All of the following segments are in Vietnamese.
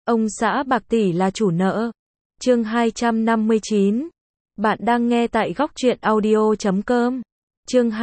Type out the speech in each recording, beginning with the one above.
Ông xã bạc tỷ là chủ nợ. Chương 259. Bạn đang nghe tại góc truyện audio.com. Chương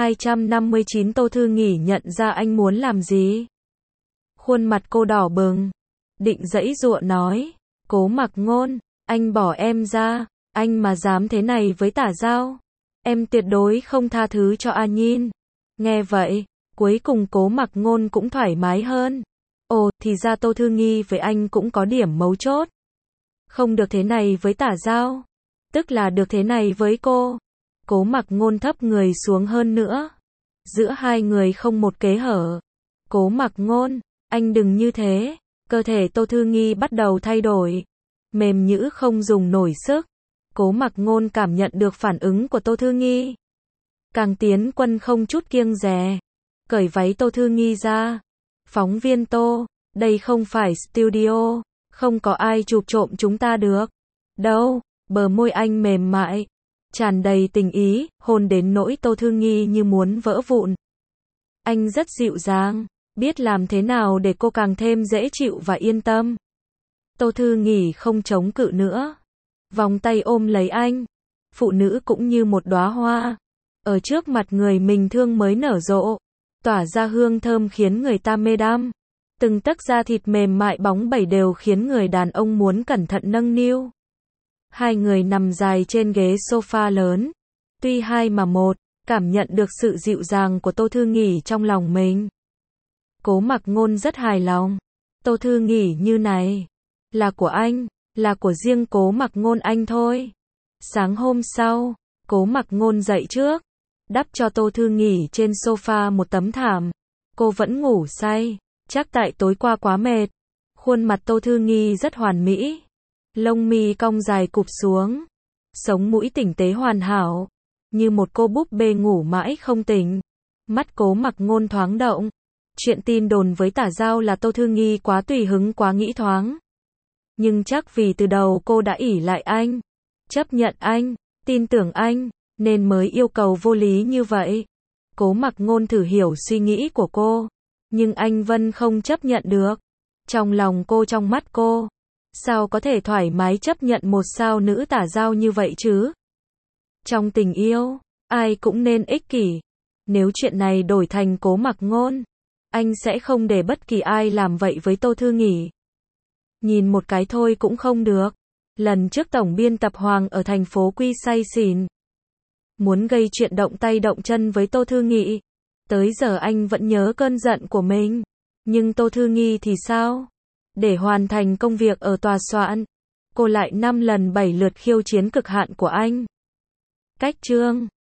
259. Tô Thư Nghỉ nhận ra anh muốn làm gì. Khuôn mặt cô đỏ bừng, định giãy giụa nói, Cố Mặc Ngôn, anh bỏ em ra, anh mà dám thế này với Tả Giao, em tuyệt đối không tha thứ cho A Nhiên. Nghe vậy, cuối cùng Cố Mặc Ngôn cũng thoải mái hơn. Ồ, thì ra Tô Thư Nghi với anh cũng có điểm mấu chốt. Không được thế này với Tả Giao, tức là được thế này với cô. Cố Mặc Ngôn thấp người xuống hơn nữa. Giữa hai người không một kẽ hở. Cố Mặc Ngôn, anh đừng như thế. Cơ thể Tô Thư Nghi bắt đầu thay đổi, mềm nhũn không dùng nổi sức. Cố Mặc Ngôn cảm nhận được phản ứng của Tô Thư Nghi, càng tiến quân không chút kiêng dè, cởi váy Tô Thư Nghi ra. Phóng viên Tô, đây không phải studio, không có ai chụp trộm chúng ta được. Đâu, bờ môi anh mềm mại, tràn đầy tình ý, hôn đến nỗi Tô Thư Nghi như muốn vỡ vụn. Anh rất dịu dàng, biết làm thế nào để cô càng thêm dễ chịu và yên tâm. Tô Thư Nghỉ không chống cự nữa, vòng tay ôm lấy anh. Phụ nữ cũng như một đóa hoa, ở trước mặt người mình thương mới nở rộ, tỏa ra hương thơm khiến người ta mê đắm. Từng tấc da thịt mềm mại bóng bẩy đều khiến người đàn ông muốn cẩn thận nâng niu. Hai người nằm dài trên ghế sofa lớn, tuy hai mà một, cảm nhận được sự dịu dàng của Tô Thư Nghỉ trong lòng mình. Cố Mặc Ngôn rất hài lòng. Tô Thư Nghỉ như này, là của anh, là của riêng Cố Mặc Ngôn anh thôi. Sáng hôm sau, Cố Mặc Ngôn dậy trước, đắp cho Tô Thư Nghỉ trên sofa một tấm thảm. Cô vẫn ngủ say, chắc tại tối qua quá mệt. Khuôn mặt Tô Thư Nghi rất hoàn mỹ, lông mi cong dài cụp xuống, sống mũi tinh tế hoàn hảo, như một cô búp bê ngủ mãi không tỉnh. Mắt Cố Mặc Ngôn thoáng động. Chuyện tin đồn với Tả Giao là Tô Thư Nghi quá tùy hứng quá nghĩ thoáng. Nhưng chắc vì từ đầu cô đã ỷ lại anh, chấp nhận anh, tin tưởng anh, nên mới yêu cầu vô lý như vậy. Cố Mặc Ngôn thử hiểu suy nghĩ của cô, nhưng anh Vân không chấp nhận được. Trong lòng cô, trong mắt cô, sao có thể thoải mái chấp nhận một sao nữ Tả Giao như vậy chứ? Trong tình yêu, ai cũng nên ích kỷ. Nếu chuyện này đổi thành Cố Mặc Ngôn, anh sẽ không để bất kỳ ai làm vậy với Tô Thư Nghỉ. Nhìn một cái thôi cũng không được. Lần trước tổng biên tập Hoàng ở thành phố Quy say xỉn, muốn gây chuyện động tay động chân với Tô Thư Nghị. Tới giờ anh vẫn nhớ cơn giận của mình. Nhưng Tô Thư Nghi thì sao? Để hoàn thành công việc ở tòa soạn, cô lại 5 lần 7 lượt khiêu chiến cực hạn của anh. Cách chương